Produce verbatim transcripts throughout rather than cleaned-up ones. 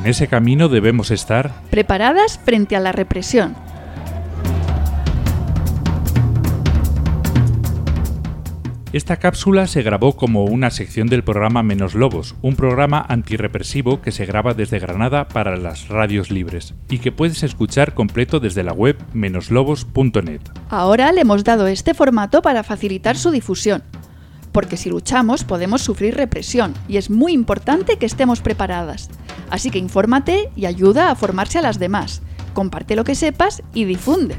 ese camino debemos estar preparadas frente a la represión. Esta cápsula se grabó como una sección del programa Menos Lobos, un programa antirrepresivo que se graba desde Granada para las radios libres y que puedes escuchar completo desde la web menos lobos punto net. Ahora le hemos dado este formato para facilitar su difusión, porque si luchamos podemos sufrir represión y es muy importante que estemos preparadas. Así que infórmate y ayuda a formarse a las demás. Comparte lo que sepas y difunde.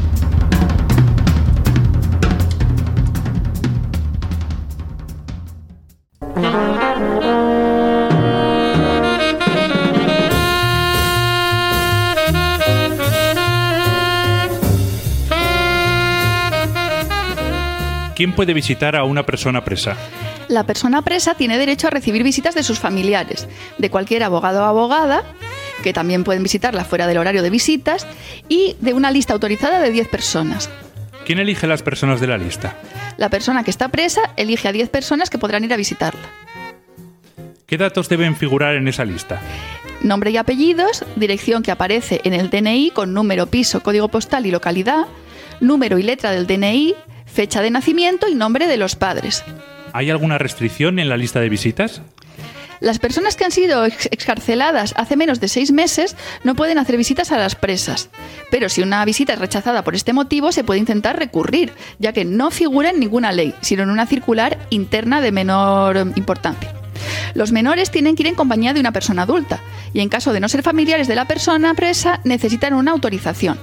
¿Quién puede visitar a una persona presa? La persona presa tiene derecho a recibir visitas de sus familiares, de cualquier abogado o abogada, que también pueden visitarla fuera del horario de visitas, y de una lista autorizada de diez personas. ¿Quién elige las personas de la lista? La persona que está presa elige a diez personas que podrán ir a visitarla. ¿Qué datos deben figurar en esa lista? Nombre y apellidos, dirección que aparece en el D N I con número, piso, código postal y localidad, número y letra del D N I, fecha de nacimiento y nombre de los padres. ¿Hay alguna restricción en la lista de visitas? Las personas que han sido ex- excarceladas hace menos de seis meses no pueden hacer visitas a las presas. Pero si una visita es rechazada por este motivo, se puede intentar recurrir, ya que no figura en ninguna ley, sino en una circular interna de menor importancia. Los menores tienen que ir en compañía de una persona adulta, y en caso de no ser familiares de la persona presa, necesitan una autorización.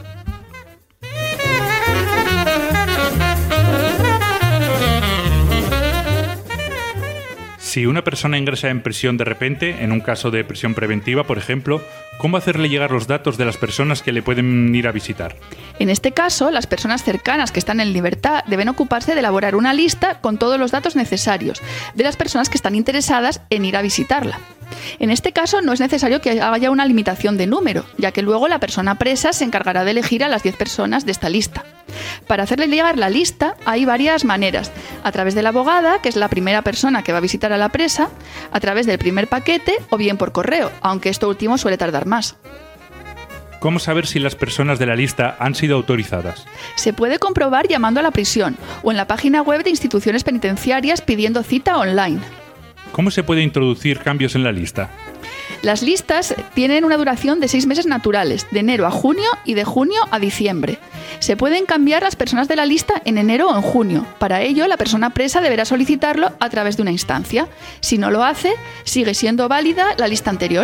Si una persona ingresa en prisión de repente, en un caso de prisión preventiva, por ejemplo, ¿cómo hacerle llegar los datos de las personas que le pueden ir a visitar? En este caso, las personas cercanas que están en libertad deben ocuparse de elaborar una lista con todos los datos necesarios de las personas que están interesadas en ir a visitarla. En este caso, no es necesario que haya una limitación de número, ya que luego la persona presa se encargará de elegir a las diez personas de esta lista. Para hacerle llegar la lista hay varias maneras: a través de la abogada, que es la primera persona que va a visitar a la presa, a través del primer paquete o bien por correo, aunque esto último suele tardar más. ¿Cómo saber si las personas de la lista han sido autorizadas? Se puede comprobar llamando a la prisión o en la página web de instituciones penitenciarias pidiendo cita online. ¿Cómo se puede introducir cambios en la lista? Las listas tienen una duración de seis meses naturales, de enero a junio y de junio a diciembre. Se pueden cambiar las personas de la lista en enero o en junio. Para ello, la persona presa deberá solicitarlo a través de una instancia. Si no lo hace, sigue siendo válida la lista anterior.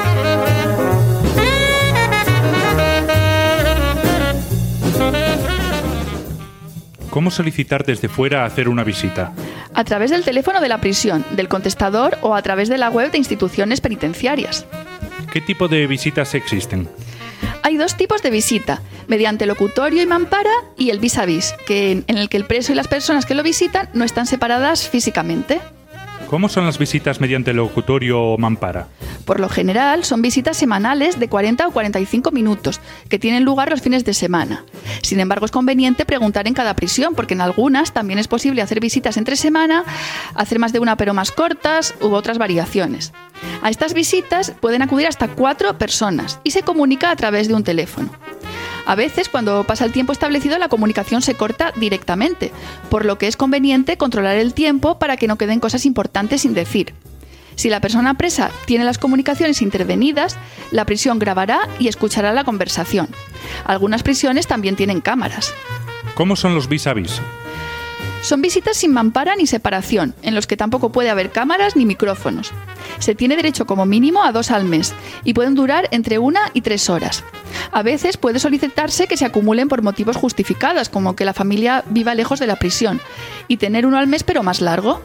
¿Cómo solicitar desde fuera hacer una visita? A través del teléfono de la prisión, del contestador o a través de la web de instituciones penitenciarias. ¿Qué tipo de visitas existen? Hay dos tipos de visita, mediante locutorio y mampara y el vis a vis, que en el que el preso y las personas que lo visitan no están separadas físicamente. ¿Cómo son las visitas mediante locutorio o mampara? Por lo general, son visitas semanales de cuarenta o cuarenta y cinco minutos, que tienen lugar los fines de semana. Sin embargo, es conveniente preguntar en cada prisión, porque en algunas también es posible hacer visitas entre semana, hacer más de una pero más cortas u otras variaciones. A estas visitas pueden acudir hasta cuatro personas y se comunica a través de un teléfono. A veces, cuando pasa el tiempo establecido, la comunicación se corta directamente, por lo que es conveniente controlar el tiempo para que no queden cosas importantes sin decir. Si la persona presa tiene las comunicaciones intervenidas, la prisión grabará y escuchará la conversación. Algunas prisiones también tienen cámaras. ¿Cómo son los vis a vis? Son visitas sin mampara ni separación, en los que tampoco puede haber cámaras ni micrófonos. Se tiene derecho como mínimo a dos al mes y pueden durar entre una y tres horas. A veces puede solicitarse que se acumulen por motivos justificados, como que la familia viva lejos de la prisión, y tener uno al mes pero más largo.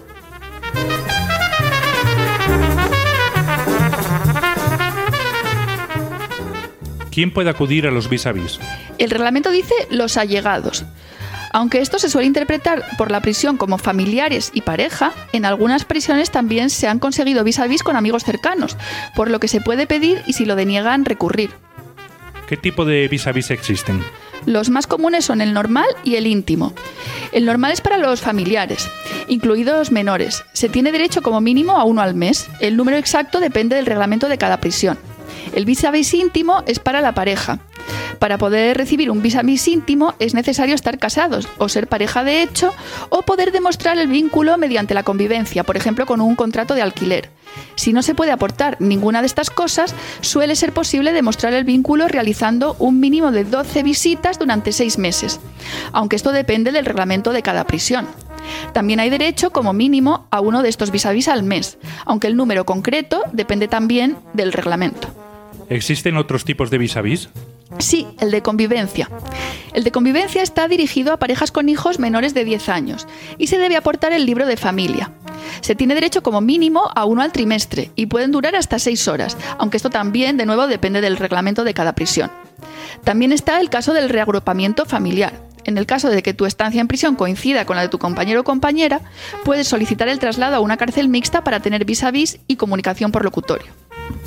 ¿Quién puede acudir a los vis a vis? El reglamento dice los allegados. Aunque esto se suele interpretar por la prisión como familiares y pareja, en algunas prisiones también se han conseguido vis a vis con amigos cercanos, por lo que se puede pedir y si lo deniegan, recurrir. ¿Qué tipo de vis a vis existen? Los más comunes son el normal y el íntimo. El normal es para los familiares, incluidos menores. Se tiene derecho como mínimo a uno al mes. El número exacto depende del reglamento de cada prisión. El vis a vis íntimo es para la pareja. Para poder recibir un vis a vis íntimo es necesario estar casados o ser pareja de hecho o poder demostrar el vínculo mediante la convivencia, por ejemplo con un contrato de alquiler. Si no se puede aportar ninguna de estas cosas, suele ser posible demostrar el vínculo realizando un mínimo de doce visitas durante seis meses, aunque esto depende del reglamento de cada prisión. También hay derecho, como mínimo, a uno de estos vis a vis al mes, aunque el número concreto depende también del reglamento. ¿Existen otros tipos de vis a vis? Sí, el de convivencia. El de convivencia está dirigido a parejas con hijos menores de diez años y se debe aportar el libro de familia. Se tiene derecho como mínimo a uno al trimestre y pueden durar hasta seis horas, aunque esto también, de nuevo, depende del reglamento de cada prisión. También está el caso del reagrupamiento familiar. En el caso de que tu estancia en prisión coincida con la de tu compañero o compañera, puedes solicitar el traslado a una cárcel mixta para tener vis a vis y comunicación por locutorio.